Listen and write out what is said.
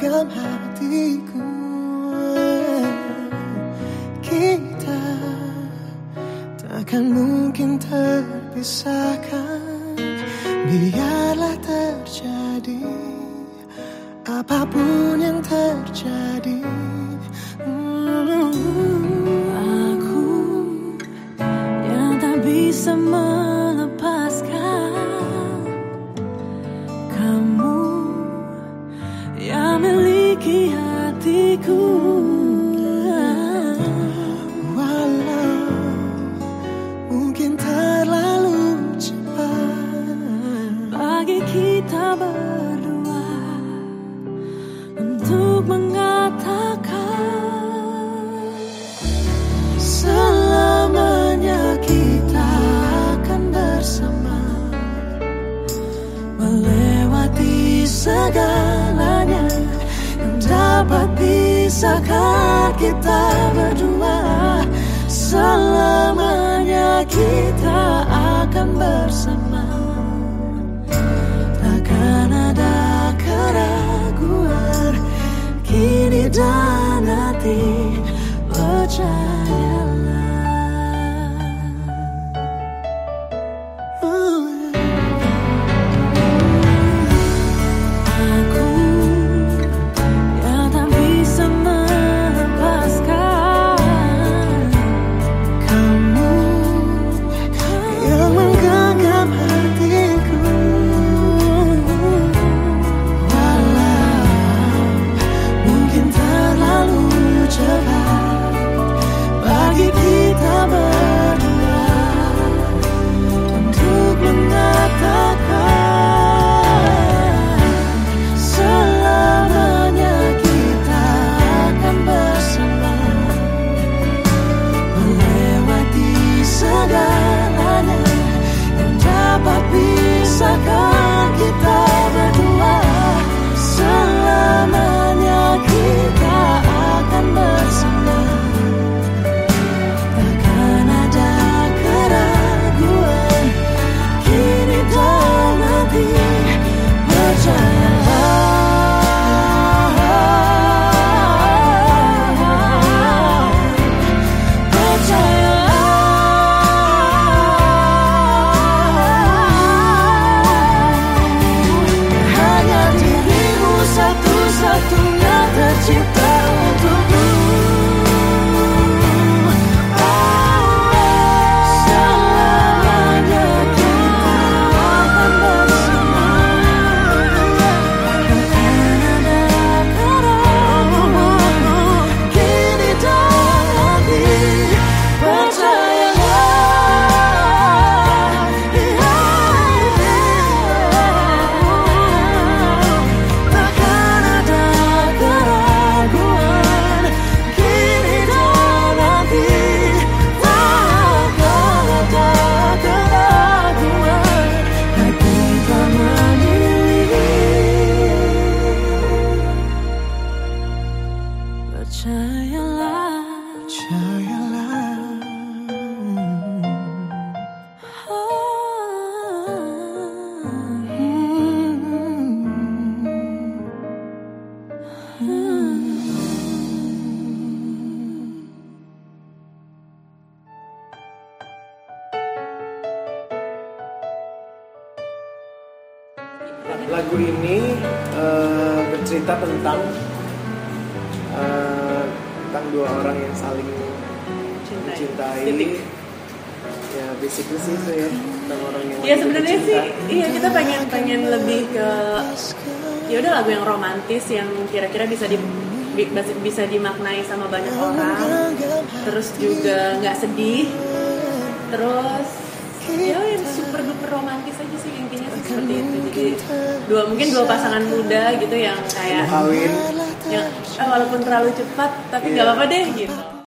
menggenggam hatiku. Kita takkan mungkin terpisahkan. Biarlah terjadi apapun yang terjadi. Aku yang tak bisa melepaskan kamu yang miliki hatiku. Walau mungkin terlalu cepat bagi kita berdua untuk mengatakan selamanya kita akan bersama, melewati segalanya yang dapat pisahkan kita berdua. Selamanya kita akan bersama, takkan ada keraguan kini dan nanti, percayalah. aku yang tak bisa melepaskan Kamu yang menggenggam hatiku. Walau mungkin terlalu cepat bagi kita berdua untuk mengatakan selamanya kita akan bersama, melewati segalanya yang dapat pisahkan kita berdua. Selamanya kita akan bersama, takkan ada keraguan kini dan nanti, hanya dirimu satu-satunya tercipta untukku. Selamanya kita akan bersama, takkan ada keraguan kini dan nanti, percayalah. Takkan ada keraguan kini dan nanti, takkan ada keraguan kita memilih. percayalah. Lagu ini bercerita tentang dua orang yang saling mencintai. Ya basically sih itu ya, tentang orang yang Ya sebenarnya sih, iya kita pengen lebih ke ya udah lagu yang romantis yang kira-kira bisa dimaknai sama banyak orang, terus juga nggak sedih, terus ya yang super duper romantis aja sih intinya sih seperti itu. Jadi mungkin dua pasangan muda gitu yang kayak kawin. yang walaupun terlalu cepat tapi nggak apa-apa deh gitu.